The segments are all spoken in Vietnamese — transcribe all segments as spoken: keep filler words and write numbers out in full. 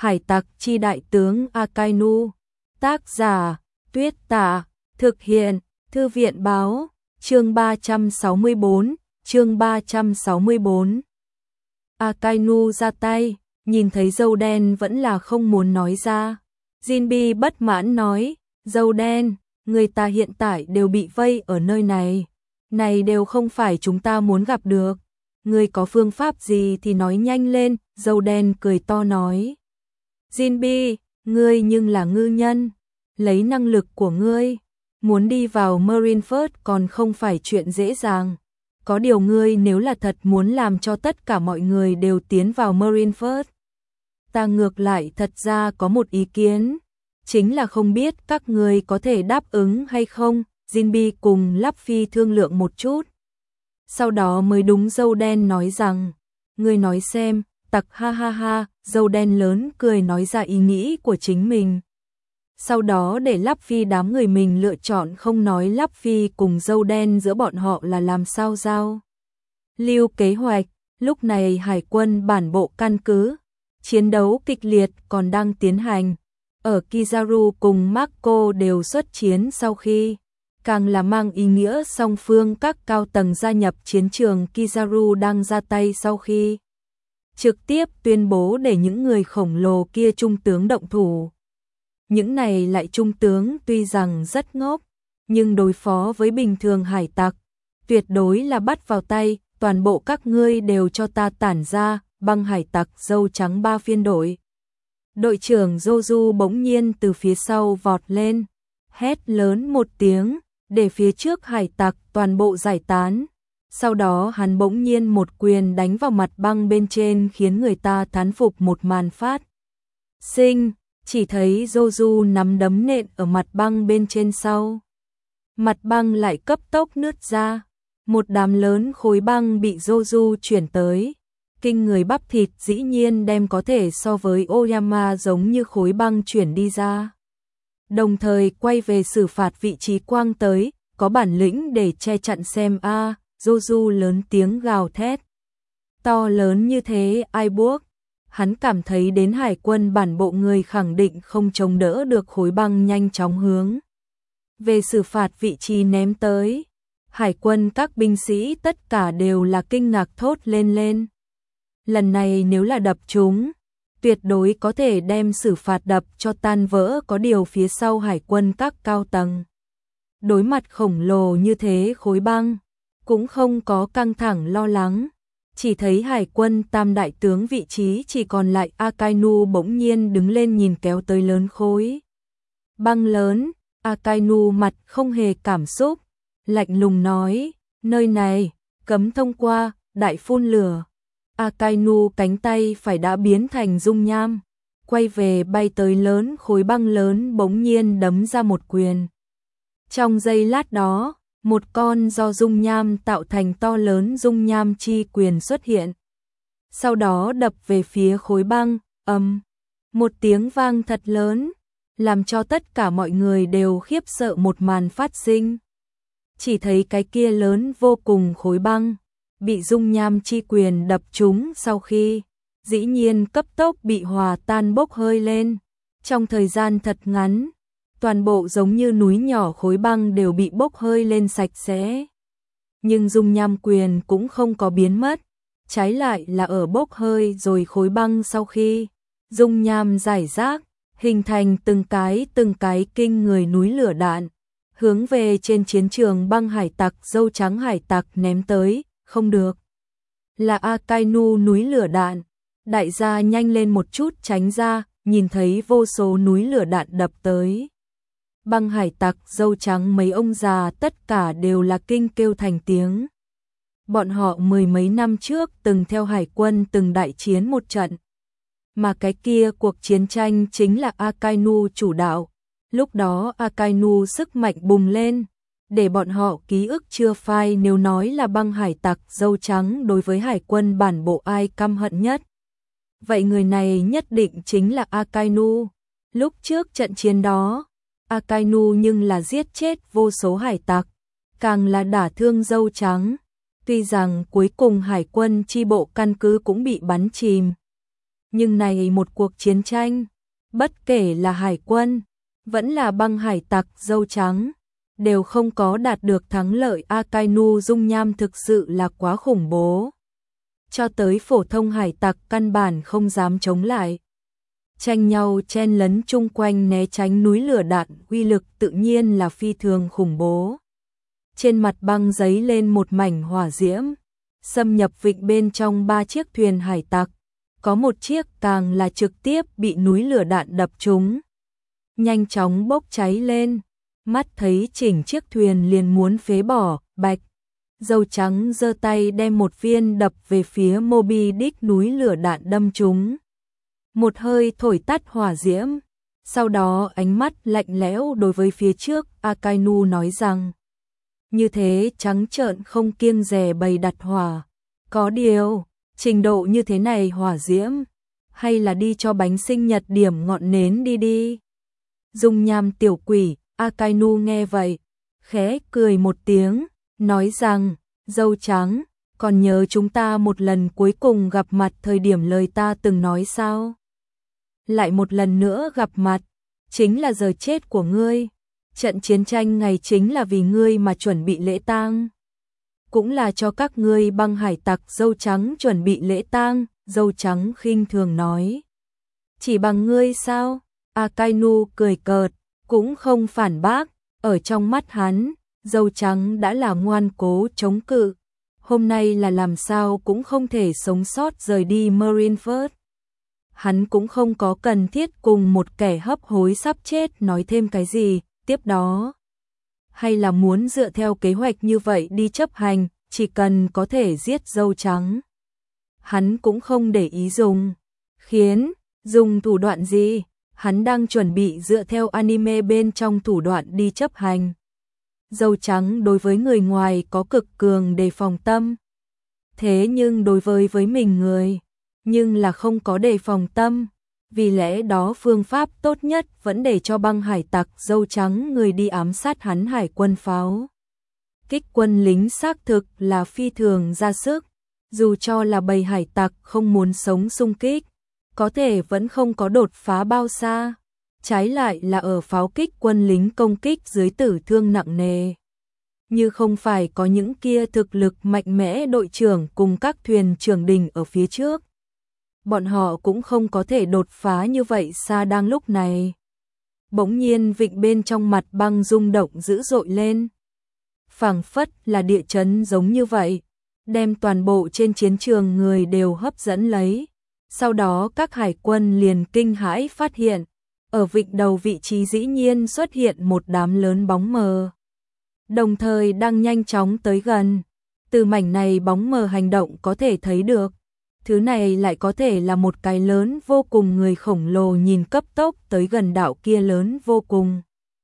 Hải tặc chi đại tướng Akainu. Tác giả Tuyết Tả. Thực hiện Thư viện Báo. Chương ba trăm sáu mươi bốn. Chương ba trăm sáu mươi bốn. Akainu ra tay, nhìn thấy dâu đen vẫn là không muốn nói ra. Jinbe bất mãn nói, dâu đen, người ta hiện tại đều bị vây ở nơi này. Này đều không phải chúng ta muốn gặp được. Ngươi có phương pháp gì thì nói nhanh lên, dâu đen cười to nói. Jinbe, ngươi nhưng là ngư nhân, lấy năng lực của ngươi, muốn đi vào Marineford còn không phải chuyện dễ dàng. Có điều ngươi nếu là thật muốn làm cho tất cả mọi người đều tiến vào Marineford, ta ngược lại thật ra có một ý kiến, chính là không biết các ngươi có thể đáp ứng hay không. Jinbe cùng Luffy thương lượng một chút, sau đó mới đúng dâu đen nói rằng, ngươi nói xem. Tặc ha ha ha, dâu đen lớn cười nói ra ý nghĩ của chính mình. Sau đó để Luffy đám người mình lựa chọn không nói Luffy cùng dâu đen giữa bọn họ là làm sao giao lưu kế hoạch. Lúc này hải quân bản bộ căn cứ, chiến đấu kịch liệt còn đang tiến hành. Ở Kizaru cùng Marco đều xuất chiến sau khi, càng là mang ý nghĩa song phương các cao tầng gia nhập chiến trường. Kizaru đang ra tay sau khi trực tiếp tuyên bố để những người khổng lồ kia trung tướng động thủ. Những này lại trung tướng tuy rằng rất ngốc, nhưng đối phó với bình thường hải tặc, tuyệt đối là bắt vào tay. Toàn bộ các ngươi đều cho ta tản ra. Băng hải tặc dâu trắng ba phiên đội. Đội trưởng Joju bỗng nhiên từ phía sau vọt lên, hét lớn một tiếng, để phía trước hải tặc toàn bộ giải tán. Sau đó hắn bỗng nhiên một quyền đánh vào mặt băng bên trên khiến người ta thán phục một màn phát sinh. Chỉ thấy Joju nắm đấm nện ở mặt băng bên trên sau. Mặt băng lại cấp tốc nứt ra. Một đám lớn khối băng bị Joju chuyển tới. Kinh người bắp thịt dĩ nhiên đem có thể so với Oyama giống như khối băng chuyển đi ra. Đồng thời quay về xử phạt vị trí quang tới, có bản lĩnh để che chặn xem a. À, Joju lớn tiếng gào thét. To lớn như thế ai buộc? Hắn cảm thấy đến hải quân bản bộ người khẳng định không chống đỡ được khối băng nhanh chóng hướng về xử phạt vị trí ném tới. Hải quân các binh sĩ tất cả đều là kinh ngạc thốt lên lên. Lần này nếu là đập chúng, tuyệt đối có thể đem xử phạt đập cho tan vỡ. Có điều phía sau hải quân các cao tầng, đối mặt khổng lồ như thế khối băng, cũng không có căng thẳng lo lắng. Chỉ thấy hải quân tam đại tướng vị trí chỉ còn lại Akainu bỗng nhiên đứng lên nhìn kéo tới lớn khối băng lớn. Akainu mặt không hề cảm xúc, lạnh lùng nói, nơi này cấm thông qua, đại phun lửa. Akainu cánh tay phải đã biến thành dung nham, quay về bay tới lớn khối băng lớn bỗng nhiên đấm ra một quyền. Trong giây lát đó, một con do dung nham tạo thành to lớn dung nham chi quyền xuất hiện. Sau đó đập về phía khối băng, ầm, một tiếng vang thật lớn, làm cho tất cả mọi người đều khiếp sợ một màn phát sinh. Chỉ thấy cái kia lớn vô cùng khối băng, bị dung nham chi quyền đập trúng sau khi, dĩ nhiên cấp tốc bị hòa tan bốc hơi lên. Trong thời gian thật ngắn, toàn bộ giống như núi nhỏ khối băng đều bị bốc hơi lên sạch sẽ. Nhưng dung nham quyền cũng không có biến mất, trái lại là ở bốc hơi rồi khối băng sau khi dung nham giải rác, hình thành từng cái từng cái kinh người núi lửa đạn, hướng về trên chiến trường băng hải tặc dâu trắng hải tặc ném tới. Không được, là Akainu núi lửa đạn. Đại gia nhanh lên một chút tránh ra, nhìn thấy vô số núi lửa đạn đập tới. Băng hải tặc dâu trắng mấy ông già tất cả đều là kinh kêu thành tiếng. Bọn họ mười mấy năm trước từng theo hải quân từng đại chiến một trận. Mà cái kia cuộc chiến tranh chính là Akainu chủ đạo. Lúc đó Akainu sức mạnh bùng lên, để bọn họ ký ức chưa phai. Nếu nói là băng hải tặc dâu trắng đối với hải quân bản bộ ai căm hận nhất, vậy người này nhất định chính là Akainu. Lúc trước trận chiến đó, Akainu nhưng là giết chết vô số hải tặc, càng là đả thương dâu trắng. Tuy rằng cuối cùng hải quân chi bộ căn cứ cũng bị bắn chìm, Nhưng này một cuộc chiến tranh, bất kể là hải quân, vẫn là băng hải tặc dâu trắng, đều không có đạt được thắng lợi. Akainu dung nham thực sự là quá khủng bố. Cho tới phổ thông hải tặc căn bản không dám chống lại. Tranh nhau chen lấn chung quanh né tránh núi lửa đạn, uy lực tự nhiên là phi thường khủng bố. Trên mặt băng giấy lên một mảnh hỏa diễm, xâm nhập vịnh bên trong ba chiếc thuyền hải tặc. Có một chiếc càng là trực tiếp bị núi lửa đạn đập trúng, nhanh chóng bốc cháy lên, mắt thấy chỉnh chiếc thuyền liền muốn phế bỏ. Bạch dâu trắng giơ tay đem một viên đập về phía Moby Dick, núi lửa đạn đâm trúng, một hơi thổi tắt hỏa diễm. Sau đó ánh mắt lạnh lẽo đối với phía trước, Akainu nói rằng, như thế trắng trợn không kiêng dè bày đặt hỏa. Có điều, trình độ như thế này hỏa diễm, hay là đi cho bánh sinh nhật điểm ngọn nến đi đi. Dung nham tiểu quỷ, Akainu nghe vậy, khẽ cười một tiếng, nói rằng, dâu trắng, còn nhớ chúng ta một lần cuối cùng gặp mặt thời điểm lời ta từng nói sao? Lại một lần nữa gặp mặt, chính là giờ chết của ngươi. Trận chiến tranh ngày chính là vì ngươi mà chuẩn bị lễ tang. Cũng là cho các ngươi băng hải tặc dâu trắng chuẩn bị lễ tang. Dâu trắng khinh thường nói. Chỉ bằng ngươi sao? Akainu cười cợt, cũng không phản bác. Ở trong mắt hắn, dâu trắng đã là ngoan cố chống cự. Hôm nay là làm sao cũng không thể sống sót rời đi Marineford. Hắn cũng không có cần thiết cùng một kẻ hấp hối sắp chết nói thêm cái gì. Tiếp đó, hay là muốn dựa theo kế hoạch như vậy đi chấp hành, chỉ cần có thể giết dâu trắng. Hắn cũng không để ý dùng, khiến, dùng thủ đoạn gì, hắn đang chuẩn bị dựa theo anime bên trong thủ đoạn đi chấp hành. Dâu trắng đối với người ngoài có cực cường đề phòng tâm. Thế nhưng đối với với mình người, nhưng là không có đề phòng tâm. Vì lẽ đó phương pháp tốt nhất vẫn để cho băng hải tặc dâu trắng người đi ám sát hắn hải quân pháo. Kích quân lính xác thực là phi thường ra sức, dù cho là bầy hải tặc không muốn sống xung kích, có thể vẫn không có đột phá bao xa, trái lại là ở pháo kích quân lính công kích dưới tử thương nặng nề. Như không phải có những kia thực lực mạnh mẽ đội trưởng cùng các thuyền trưởng đình ở phía trước, bọn họ cũng không có thể đột phá như vậy xa. Đang lúc này, bỗng nhiên vịnh bên trong mặt băng rung động dữ dội lên. Phảng phất là địa chấn giống như vậy, đem toàn bộ trên chiến trường người đều hấp dẫn lấy. Sau đó các hải quân liền kinh hãi phát hiện, ở vịnh đầu vị trí dĩ nhiên xuất hiện một đám lớn bóng mờ. Đồng thời đang nhanh chóng tới gần, từ mảnh này bóng mờ hành động có thể thấy được. Thứ này lại có thể là một cái lớn vô cùng người khổng lồ nhìn cấp tốc tới gần đảo kia lớn vô cùng.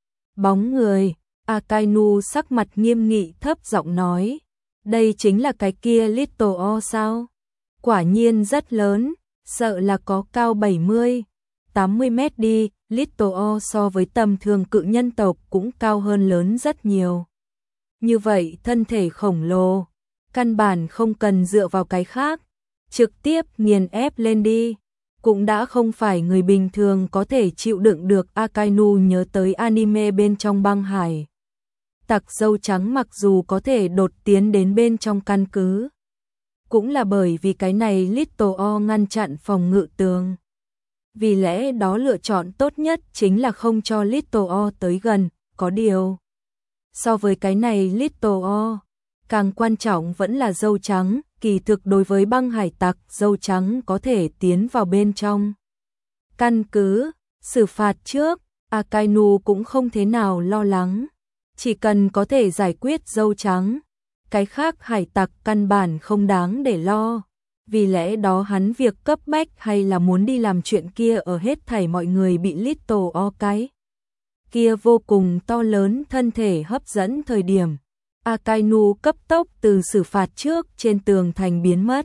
Bóng người, Akainu sắc mặt nghiêm nghị thấp giọng nói, đây chính là cái kia Little O sao? Quả nhiên rất lớn, sợ là có cao bảy mươi, tám mươi mét đi. Little O so với tầm thường cự nhân tộc cũng cao hơn lớn rất nhiều. Như vậy thân thể khổng lồ, căn bản không cần dựa vào cái khác, trực tiếp nghiền ép lên đi, cũng đã không phải người bình thường có thể chịu đựng được. Akainu nhớ tới anime bên trong băng hải tặc dâu trắng mặc dù có thể đột tiến đến bên trong căn cứ, cũng là bởi vì cái này Little O ngăn chặn phòng ngự tường. Vì lẽ đó lựa chọn tốt nhất chính là không cho Little O tới gần. Có điều, so với cái này Little O, càng quan trọng vẫn là dâu trắng. Kỳ thực đối với băng hải tặc dâu trắng có thể tiến vào bên trong căn cứ, xử phạt trước, Akainu cũng không thế nào lo lắng. Chỉ cần có thể giải quyết dâu trắng, cái khác hải tặc căn bản không đáng để lo. Vì lẽ đó hắn việc cấp bách hay là muốn đi làm chuyện kia ở hết thảy mọi người bị Little O cái kia vô cùng to lớn thân thể hấp dẫn thời điểm. Akainu cấp tốc từ xử phạt trước trên tường thành biến mất,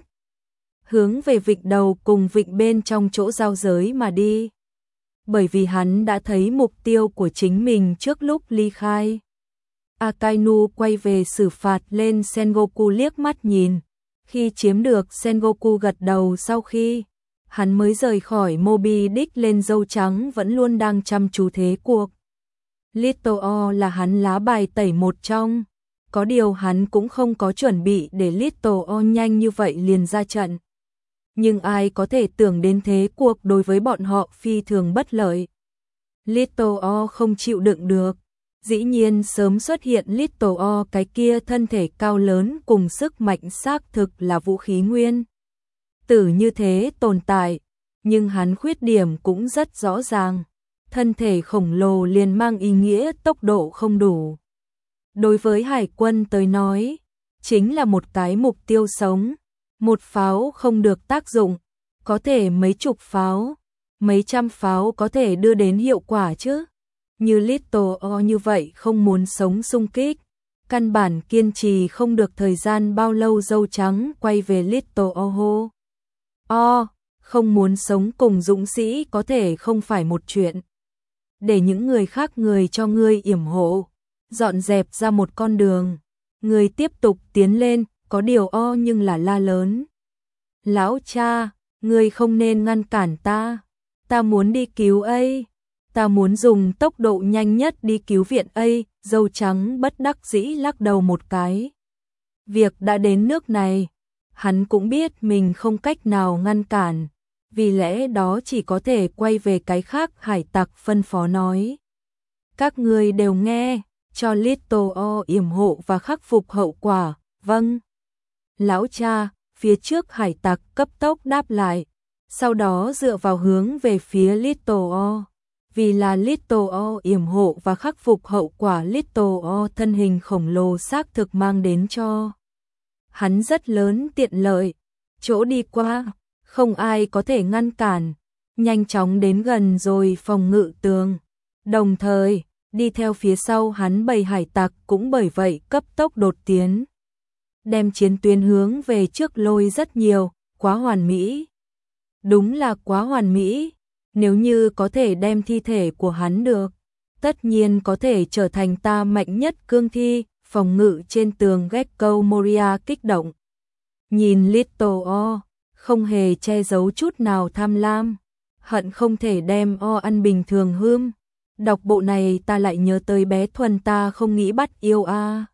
hướng về vịnh đầu cùng vịnh bên trong chỗ giao giới mà đi. Bởi vì hắn đã thấy mục tiêu của chính mình trước lúc ly khai. Akainu quay về xử phạt lên Sengoku liếc mắt nhìn. Khi chiếm được Sengoku gật đầu sau khi, hắn mới rời khỏi Moby Dick lên dâu trắng vẫn luôn đang chăm chú thế cuộc. Little O là hắn lá bài tẩy một trong, có điều hắn cũng không có chuẩn bị để Little O nhanh như vậy liền ra trận. Nhưng ai có thể tưởng đến thế cuộc đối với bọn họ phi thường bất lợi. Little O không chịu đựng được, dĩ nhiên sớm xuất hiện Little O cái kia thân thể cao lớn cùng sức mạnh xác thực là vũ khí nguyên tử như thế tồn tại, nhưng hắn khuyết điểm cũng rất rõ ràng. Thân thể khổng lồ liền mang ý nghĩa tốc độ không đủ. Đối với hải quân tới nói, chính là một cái mục tiêu sống. Một pháo không được tác dụng, có thể mấy chục pháo, mấy trăm pháo có thể đưa đến hiệu quả chứ. Như Little O như vậy không muốn sống xung kích, căn bản kiên trì không được thời gian bao lâu. Dâu trắng quay về Little O hô. O, không muốn sống cùng dũng sĩ có thể không phải một chuyện. Để những người khác người cho ngươi yểm hộ, dọn dẹp ra một con đường. Người tiếp tục tiến lên, có điều O nhưng là la lớn. Lão cha, ngươi không nên ngăn cản ta. Ta muốn đi cứu ấy. Ta muốn dùng tốc độ nhanh nhất đi cứu viện ấy. Dâu trắng bất đắc dĩ lắc đầu một cái. Việc đã đến nước này, hắn cũng biết mình không cách nào ngăn cản. Vì lẽ đó chỉ có thể quay về cái khác. Hải tặc phân phó nói. Các ngươi đều nghe, cho Little O yểm hộ và khắc phục hậu quả. Vâng. Lão cha, phía trước hải tặc cấp tốc đáp lại, sau đó dựa vào hướng về phía Little O. Vì là Little O yểm hộ và khắc phục hậu quả, Little O thân hình khổng lồ xác thực mang đến cho hắn rất lớn tiện lợi. Chỗ đi qua, không ai có thể ngăn cản, nhanh chóng đến gần rồi phòng ngự tường. Đồng thời, đi theo phía sau hắn bầy hải tặc cũng bởi vậy cấp tốc đột tiến. Đem chiến tuyến hướng về trước lôi rất nhiều, quá hoàn mỹ. Đúng là quá hoàn mỹ, nếu như có thể đem thi thể của hắn được, tất nhiên có thể trở thành ta mạnh nhất cương thi. Phòng ngự trên tường Gecko Moria kích động. Nhìn Little O, không hề che giấu chút nào tham lam, hận không thể đem O ăn bình thường hươm. Đọc bộ này ta lại nhớ tới bé Thuần, ta không nghĩ bắt yêu a.